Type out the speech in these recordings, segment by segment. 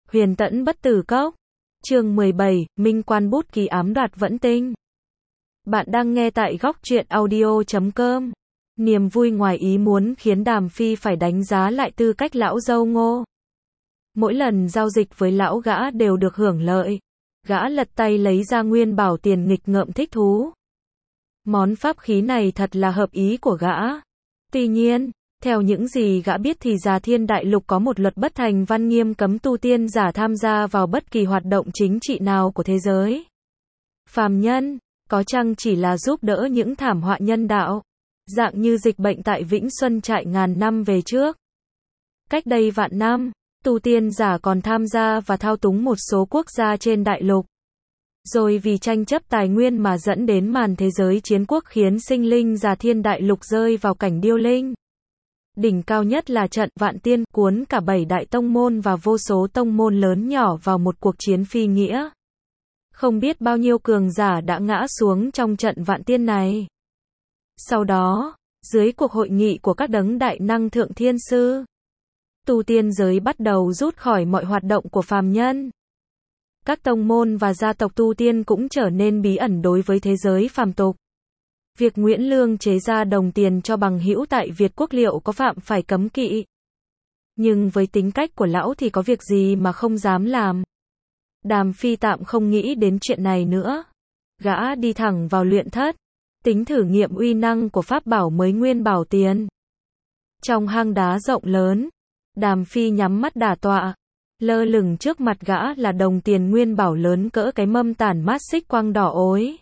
Huyền Tẫn Bất Tử Cốc. Chương 17, Minh Quan Bút Ký ám đoạt Vẫn Tinh. Bạn đang nghe tại góc truyện audio.com. Niềm vui ngoài ý muốn khiến Đàm Phi phải đánh giá lại tư cách lão dâu Ngô. Mỗi lần giao dịch với lão gã đều được hưởng lợi. Gã lật tay lấy ra nguyên bảo tiền nghịch ngợm thích thú. Món pháp khí này thật là hợp ý của gã. Tuy nhiên, theo những gì gã biết thì Già Thiên Đại Lục có một luật bất thành văn nghiêm cấm tu tiên giả tham gia vào bất kỳ hoạt động chính trị nào của thế giới. Phàm nhân, có chăng chỉ là giúp đỡ những thảm họa nhân đạo, dạng như dịch bệnh tại Vĩnh Xuân Trại ngàn năm về trước. Cách đây vạn năm, tu tiên giả còn tham gia và thao túng một số quốc gia trên đại lục. Rồi vì tranh chấp tài nguyên mà dẫn đến màn thế giới chiến quốc khiến sinh linh Già Thiên Đại Lục rơi vào cảnh điêu linh. Đỉnh cao nhất là trận Vạn Tiên cuốn cả 7 đại tông môn và vô số tông môn lớn nhỏ vào một cuộc chiến phi nghĩa. Không biết bao nhiêu cường giả đã ngã xuống trong trận Vạn Tiên này. Sau đó, dưới cuộc hội nghị của các đấng đại năng thượng thiên sư, tu tiên giới bắt đầu rút khỏi mọi hoạt động của phàm nhân. Các tông môn và gia tộc tu tiên cũng trở nên bí ẩn đối với thế giới phàm tục. Việc Nguyễn Lương chế ra đồng tiền cho bằng hữu tại Việt Quốc liệu có phạm phải cấm kỵ. Nhưng với tính cách của lão thì có việc gì mà không dám làm. Đàm Phi tạm không nghĩ đến chuyện này nữa. Gã đi thẳng vào luyện thất, tính thử nghiệm uy năng của pháp bảo mới nguyên bảo tiền. Trong hang đá rộng lớn, Đàm Phi nhắm mắt đả tọa. Lơ lửng trước mặt gã là đồng tiền nguyên bảo lớn cỡ cái mâm tản mát xích quang đỏ ối.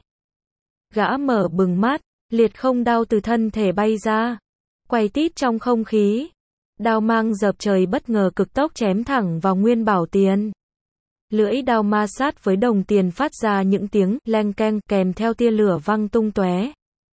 Gã mở bừng mắt, liệt không đao từ thân thể bay ra, quay tít trong không khí. Đao mang dợp trời bất ngờ cực tốc chém thẳng vào nguyên bảo tiền. Lưỡi đao ma sát với đồng tiền phát ra những tiếng leng keng kèm theo tia lửa văng tung tóe.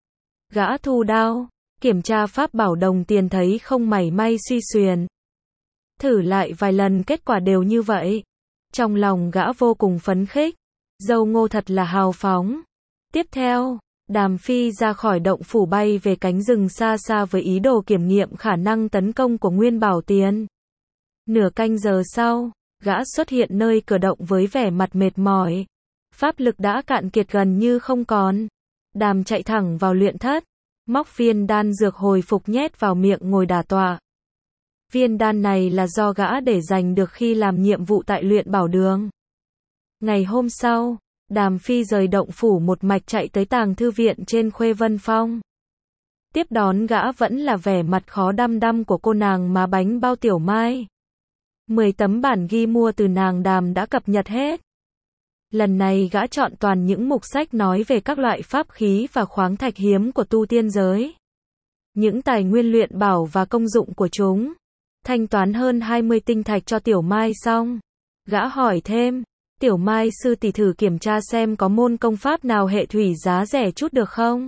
Gã thu đao, kiểm tra pháp bảo đồng tiền thấy không mảy may suy xuyển. Thử lại vài lần kết quả đều như vậy. Trong lòng gã vô cùng phấn khích. Dâu Ngô thật là hào phóng. Tiếp theo, Đàm Phi ra khỏi động phủ bay về cánh rừng xa xa với ý đồ kiểm nghiệm khả năng tấn công của nguyên bảo tiền. Nửa canh giờ sau, gã xuất hiện nơi cửa động với vẻ mặt mệt mỏi. Pháp lực đã cạn kiệt gần như không còn. Đàm chạy thẳng vào luyện thất, móc viên đan dược hồi phục nhét vào miệng ngồi đả tọa. Viên đan này là do gã để dành được khi làm nhiệm vụ tại luyện bảo đường. Ngày hôm sau, Đàm Phi rời động phủ một mạch chạy tới tàng thư viện trên Khuê Vân Phong. Tiếp đón gã vẫn là vẻ mặt khó đăm đăm của cô nàng má bánh bao Tiểu Mai. 10 tấm bản ghi mua từ nàng Đàm đã cập nhật hết. Lần này gã chọn toàn những mục sách nói về các loại pháp khí và khoáng thạch hiếm của tu tiên giới. Những tài nguyên luyện bảo và công dụng của chúng. Thanh toán hơn 20 tinh thạch cho Tiểu Mai xong, gã hỏi thêm, Tiểu Mai sư tỷ thử kiểm tra xem có môn công pháp nào hệ thủy giá rẻ chút được không?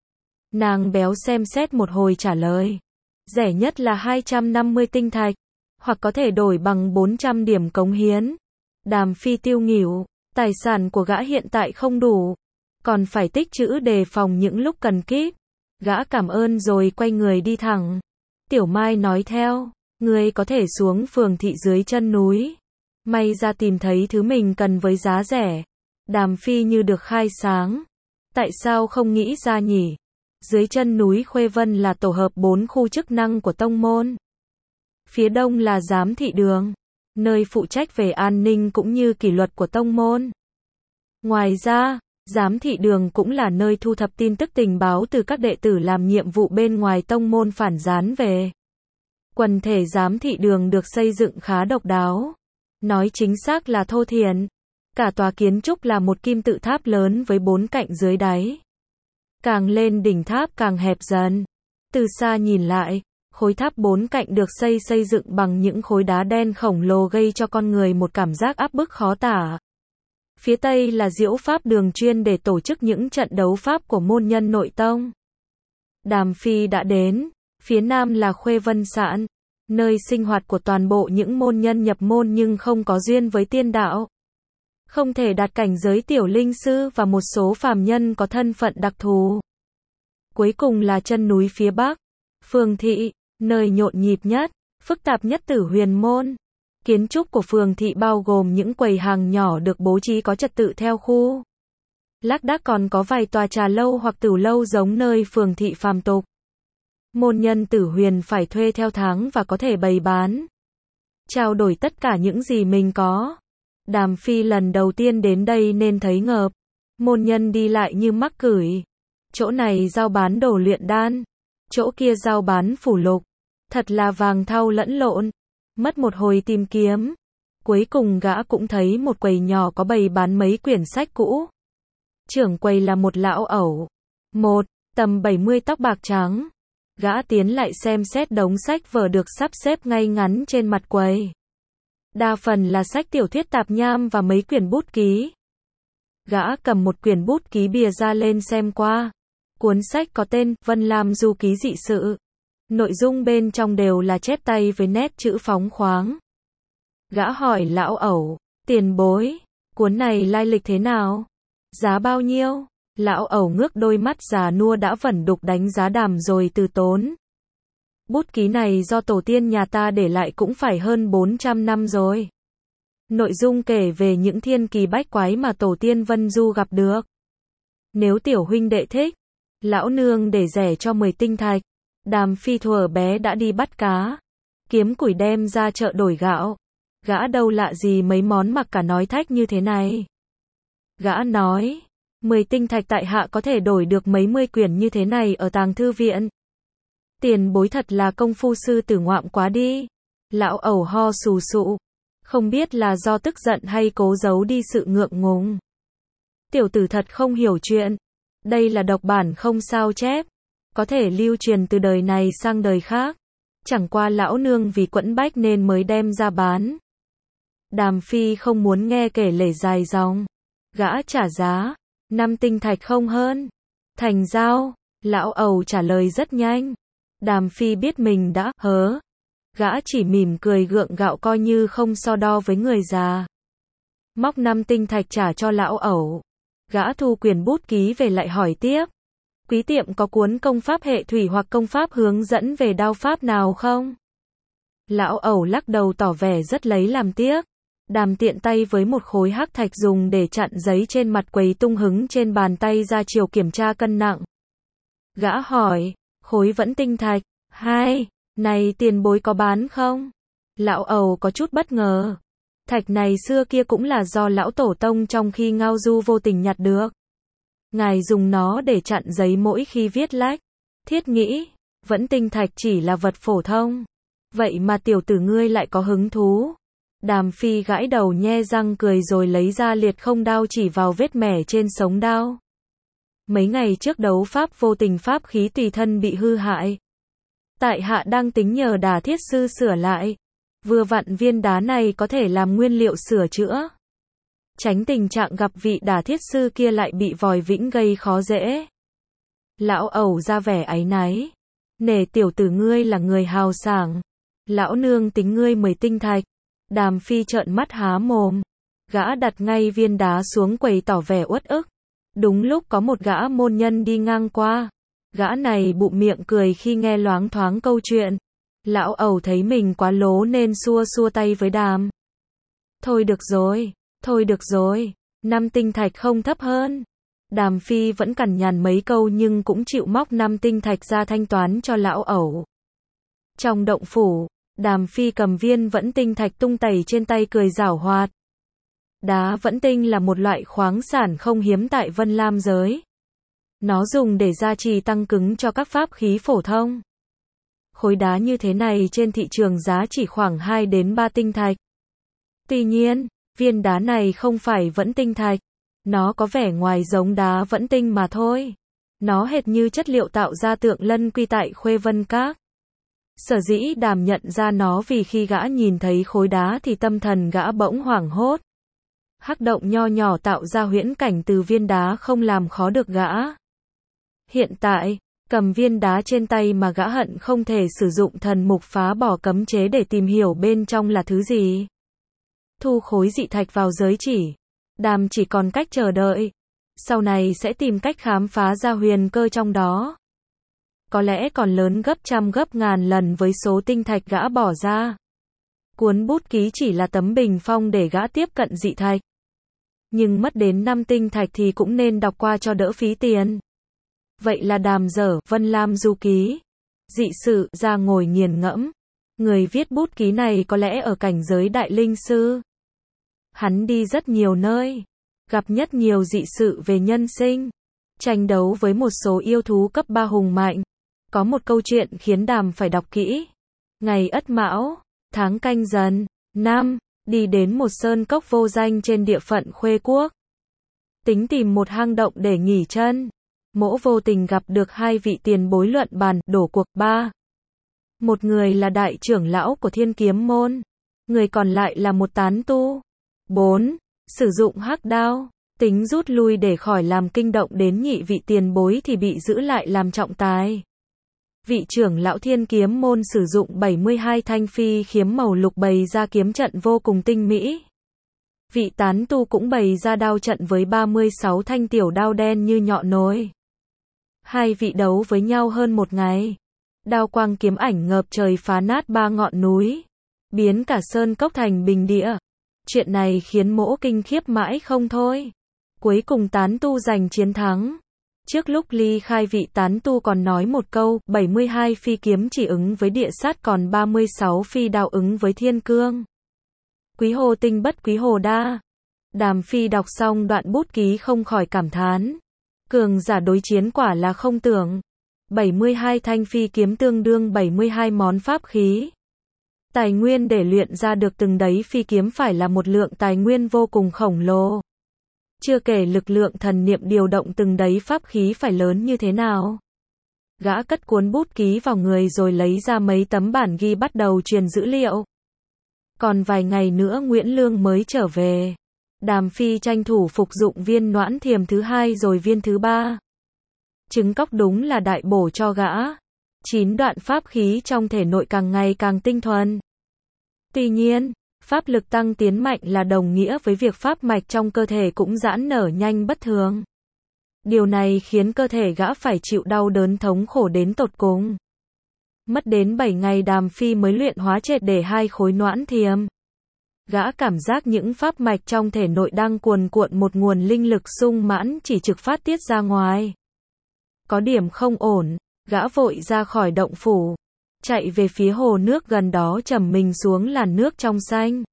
Nàng béo xem xét một hồi trả lời, rẻ nhất là 250 tinh thạch, hoặc có thể đổi bằng 400 điểm cống hiến. Đàm Phi tiêu nghỉu, tài sản của gã hiện tại không đủ, còn phải tích trữ đề phòng những lúc cần kíp. Gã cảm ơn rồi quay người đi thẳng. Tiểu Mai nói theo, ngươi có thể xuống phường thị dưới chân núi. May ra tìm thấy thứ mình cần với giá rẻ. Đàm Phi như được khai sáng. Tại sao không nghĩ ra nhỉ? Dưới chân núi Khuê Vân là tổ hợp 4 khu chức năng của tông môn. Phía đông là giám thị đường, nơi phụ trách về an ninh cũng như kỷ luật của tông môn. Ngoài ra, giám thị đường cũng là nơi thu thập tin tức tình báo từ các đệ tử làm nhiệm vụ bên ngoài tông môn phản gián về. Quần thể giám thị đường được xây dựng khá độc đáo. Nói chính xác là thô thiển. Cả tòa kiến trúc là một kim tự tháp lớn với 4 cạnh dưới đáy. Càng lên đỉnh tháp càng hẹp dần. Từ xa nhìn lại, khối tháp 4 cạnh được xây dựng bằng những khối đá đen khổng lồ gây cho con người một cảm giác áp bức khó tả. Phía tây là diễu pháp đường chuyên để tổ chức những trận đấu pháp của môn nhân nội tông. Đàm Phi đã đến. Phía nam là Khuê Vân Sạn, nơi sinh hoạt của toàn bộ những môn nhân nhập môn nhưng không có duyên với tiên đạo. Không thể đạt cảnh giới tiểu linh sư và một số phàm nhân có thân phận đặc thù. Cuối cùng là chân núi phía bắc, phường thị, nơi nhộn nhịp nhất, phức tạp nhất Tử Huyền Môn. Kiến trúc của phường thị bao gồm những quầy hàng nhỏ được bố trí có trật tự theo khu. Lác đác còn có vài tòa trà lâu hoặc tửu lâu giống nơi phường thị phàm tục. Môn nhân Tử Huyền phải thuê theo tháng và có thể bày bán, trao đổi tất cả những gì mình có. Đàm Phi lần đầu tiên đến đây nên thấy ngợp. Môn nhân đi lại như mắc cửi. Chỗ này giao bán đồ luyện đan, chỗ kia giao bán phủ lục. Thật là vàng thau lẫn lộn. Mất một hồi tìm kiếm, cuối cùng gã cũng thấy một quầy nhỏ có bày bán mấy quyển sách cũ. Trưởng quầy là một lão ẩu, tầm 70 tóc bạc trắng. Gã tiến lại xem xét đống sách vở được sắp xếp ngay ngắn trên mặt quầy. Đa phần là sách tiểu thuyết tạp nham và mấy quyển bút ký. Gã cầm một quyển bút ký bìa ra lên xem qua. Cuốn sách có tên Vân Lam Du Ký Dị Sự. Nội dung bên trong đều là chép tay với nét chữ phóng khoáng. Gã hỏi lão ẩu, tiền bối, cuốn này lai lịch thế nào? Giá bao nhiêu? Lão ẩu ngước đôi mắt già nua đã vẩn đục đánh giá Đàm rồi từ tốn. Bút ký này do tổ tiên nhà ta để lại cũng phải hơn 400 năm rồi. Nội dung kể về những thiên kỳ bách quái mà tổ tiên Vân Du gặp được. Nếu tiểu huynh đệ thích, lão nương để rẻ cho 10 tinh thạch. Đàm Phi thuở bé đã đi bắt cá, kiếm củi đem ra chợ đổi gạo. Gã đâu lạ gì mấy món mặc cả nói thách như thế này. Gã nói, 10 tinh thạch tại hạ có thể đổi được mấy mươi quyển như thế này ở tàng thư viện. Tiền bối thật là công phu sư tử ngoạm quá đi. Lão ẩu ho sù sụ, không biết là do tức giận hay cố giấu đi sự ngượng ngùng. Tiểu tử thật không hiểu chuyện. Đây là độc bản không sao chép, có thể lưu truyền từ đời này sang đời khác. Chẳng qua lão nương vì quẫn bách nên mới đem ra bán. Đàm Phi không muốn nghe kể lể dài dòng. Gã trả giá 5 tinh thạch không hơn. Thành giao. Lão ẩu trả lời rất nhanh. Đàm Phi biết mình đã hớ. Gã chỉ mỉm cười gượng gạo coi như không so đo với người già. Móc 5 tinh thạch trả cho lão ẩu. Gã thu quyển bút ký về lại hỏi tiếp. Quý tiệm có cuốn công pháp hệ thủy hoặc công pháp hướng dẫn về đao pháp nào không? Lão ẩu lắc đầu tỏ vẻ rất lấy làm tiếc. Đàm tiện tay với một khối hắc thạch dùng để chặn giấy trên mặt quầy tung hứng trên bàn tay ra chiều kiểm tra cân nặng. Gã hỏi, khối vẫn tinh thạch, này tiền bối có bán không? Lão ẩu có chút bất ngờ. Thạch này xưa kia cũng là do lão tổ tông trong khi ngao du vô tình nhặt được. Ngài dùng nó để chặn giấy mỗi khi viết lách. Thiết nghĩ, vẫn tinh thạch chỉ là vật phổ thông. Vậy mà tiểu tử ngươi lại có hứng thú. Đàm Phi gãi đầu nhe răng cười rồi lấy ra liệt không đao chỉ vào vết mẻ trên sống đao. Mấy ngày trước đấu pháp vô tình pháp khí tùy thân bị hư hại. Tại hạ đang tính nhờ Đà thiết sư sửa lại. Vừa vặn viên đá này có thể làm nguyên liệu sửa chữa. Tránh tình trạng gặp vị Đà thiết sư kia lại bị vòi vĩnh gây khó dễ. Lão ẩu ra vẻ áy náy. Nể tiểu tử ngươi là người hào sảng. Lão nương tính ngươi 10 tinh thạch. Đàm Phi trợn mắt há mồm. Gã đặt ngay viên đá xuống quầy tỏ vẻ uất ức. Đúng lúc có một gã môn nhân đi ngang qua. Gã này bụm miệng cười khi nghe loáng thoáng câu chuyện. Lão ẩu thấy mình quá lố nên xua xua tay với Đàm. Thôi được rồi, 5 tinh thạch không thấp hơn. Đàm Phi vẫn cằn nhằn mấy câu nhưng cũng chịu móc 5 tinh thạch ra thanh toán cho lão ẩu. Trong động phủ, Đàm Phi cầm viên vẫn tinh thạch tung tẩy trên tay cười giảo hoạt. Đá vẫn tinh là một loại khoáng sản không hiếm tại Vân Lam giới. Nó dùng để gia trì tăng cứng cho các pháp khí phổ thông. Khối đá như thế này trên thị trường giá chỉ khoảng 2 đến 3 tinh thạch. Tuy nhiên, viên đá này không phải vẫn tinh thạch. Nó có vẻ ngoài giống đá vẫn tinh mà thôi. Nó hệt như chất liệu tạo ra tượng lân quy tại Khuê Vân Các. Sở dĩ Đàm nhận ra nó vì khi gã nhìn thấy khối đá thì tâm thần gã bỗng hoảng hốt. Hắc động nho nhỏ tạo ra huyễn cảnh từ viên đá không làm khó được gã. Hiện tại, cầm viên đá trên tay mà gã hận không thể sử dụng thần mục phá bỏ cấm chế để tìm hiểu bên trong là thứ gì. Thu khối dị thạch vào giới chỉ. Đàm chỉ còn cách chờ đợi. Sau này sẽ tìm cách khám phá ra huyền cơ trong đó. Có lẽ còn lớn gấp trăm gấp ngàn lần với số tinh thạch gã bỏ ra. Cuốn bút ký chỉ là tấm bình phong để gã tiếp cận dị thạch. Nhưng mất đến 5 tinh thạch thì cũng nên đọc qua cho đỡ phí tiền. Vậy là Đàm dở Vân Lam du ký. Dị sự ra ngồi nghiền ngẫm. Người viết bút ký này có lẽ ở cảnh giới đại linh sư. Hắn đi rất nhiều nơi. Gặp nhất nhiều dị sự về nhân sinh. Tranh đấu với một số yêu thú cấp 3 hùng mạnh. Có một câu chuyện khiến Đàm phải đọc kỹ. Ngày Ất Mão, tháng Canh Dần, năm, đi đến một sơn cốc vô danh trên địa phận Khuê Quốc. Tính tìm một hang động để nghỉ chân. Mỗ vô tình gặp được 2 vị tiền bối luận bàn, đổ cuộc. 3. Một người là đại trưởng lão của Thiên Kiếm Môn. Người còn lại là một tán tu. 4. Sử dụng hắc đao. Tính rút lui để khỏi làm kinh động đến nhị vị tiền bối thì bị giữ lại làm trọng tài. Vị trưởng lão Thiên Kiếm Môn sử dụng 72 thanh phi kiếm màu lục bày ra kiếm trận vô cùng tinh mỹ. Vị tán tu cũng bày ra đao trận với 36 thanh tiểu đao đen như nhọn nồi. 2 vị đấu với nhau hơn một ngày. Đao quang kiếm ảnh ngập trời phá nát 3 ngọn núi. Biến cả sơn cốc thành bình địa. Chuyện này khiến mỗ kinh khiếp mãi không thôi. Cuối cùng tán tu giành chiến thắng. Trước lúc ly khai vị tán tu còn nói một câu, 72 phi kiếm chỉ ứng với địa sát còn 36 phi đao ứng với thiên cương. Quý hồ tinh bất quý hồ đa. Đàm Phi đọc xong đoạn bút ký không khỏi cảm thán. Cường giả đối chiến quả là không tưởng. 72 thanh phi kiếm tương đương 72 món pháp khí. Tài nguyên để luyện ra được từng đấy phi kiếm phải là một lượng tài nguyên vô cùng khổng lồ. Chưa kể lực lượng thần niệm điều động từng đấy pháp khí phải lớn như thế nào. Gã cất cuốn bút ký vào người rồi lấy ra mấy tấm bản ghi bắt đầu truyền dữ liệu. Còn vài ngày nữa Nguyễn Lương mới trở về. Đàm Phi tranh thủ phục dụng viên noãn thiềm thứ 2 rồi viên thứ 3. Trứng cóc đúng là đại bổ cho gã. 9 đoạn pháp khí trong thể nội càng ngày càng tinh thuần. Tuy nhiên, pháp lực tăng tiến mạnh là đồng nghĩa với việc pháp mạch trong cơ thể cũng giãn nở nhanh bất thường. Điều này khiến cơ thể gã phải chịu đau đớn thống khổ đến tột cùng. Mất đến 7 ngày Đàm Phi mới luyện hóa triệt để 2 khối noãn thiềm. Gã cảm giác những pháp mạch trong thể nội đang cuồn cuộn một nguồn linh lực sung mãn chỉ trực phát tiết ra ngoài. Có điểm không ổn, gã vội ra khỏi động phủ. Chạy về phía hồ nước gần đó trầm mình xuống làn nước trong xanh.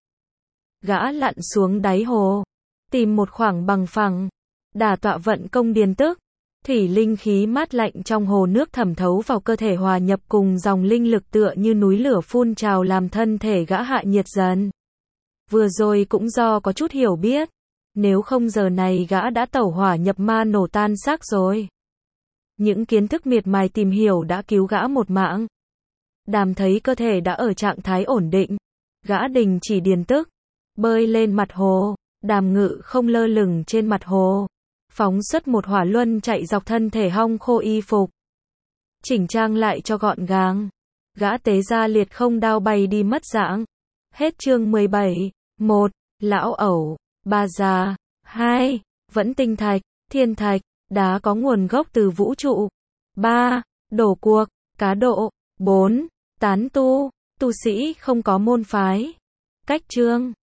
Gã lặn xuống đáy hồ. Tìm một khoảng bằng phẳng. Đả tọa vận công điền tức. Thủy linh khí mát lạnh trong hồ nước thẩm thấu vào cơ thể hòa nhập cùng dòng linh lực tựa như núi lửa phun trào làm thân thể gã hạ nhiệt dần. Vừa rồi cũng do có chút hiểu biết. Nếu không giờ này gã đã tẩu hỏa nhập ma nổ tan xác rồi. Những kiến thức miệt mài tìm hiểu đã cứu gã một mạng. Đàm thấy cơ thể đã ở trạng thái ổn định. Gã đình chỉ điền tức. Bơi lên mặt hồ. Đàm ngự không lơ lửng trên mặt hồ. Phóng xuất một hỏa luân chạy dọc thân thể hong khô y phục. Chỉnh trang lại cho gọn gàng. Gã tế ra liệt không đao bay đi mất dạng. Hết chương 17. 1. Lão ẩu. 3 già. 2. Vẫn tinh thạch. Thiên thạch. Đá có nguồn gốc từ vũ trụ. 3. Đổ cuộc. Cá độ. 4. Tán tu. Tu sĩ không có môn phái. Cách chương.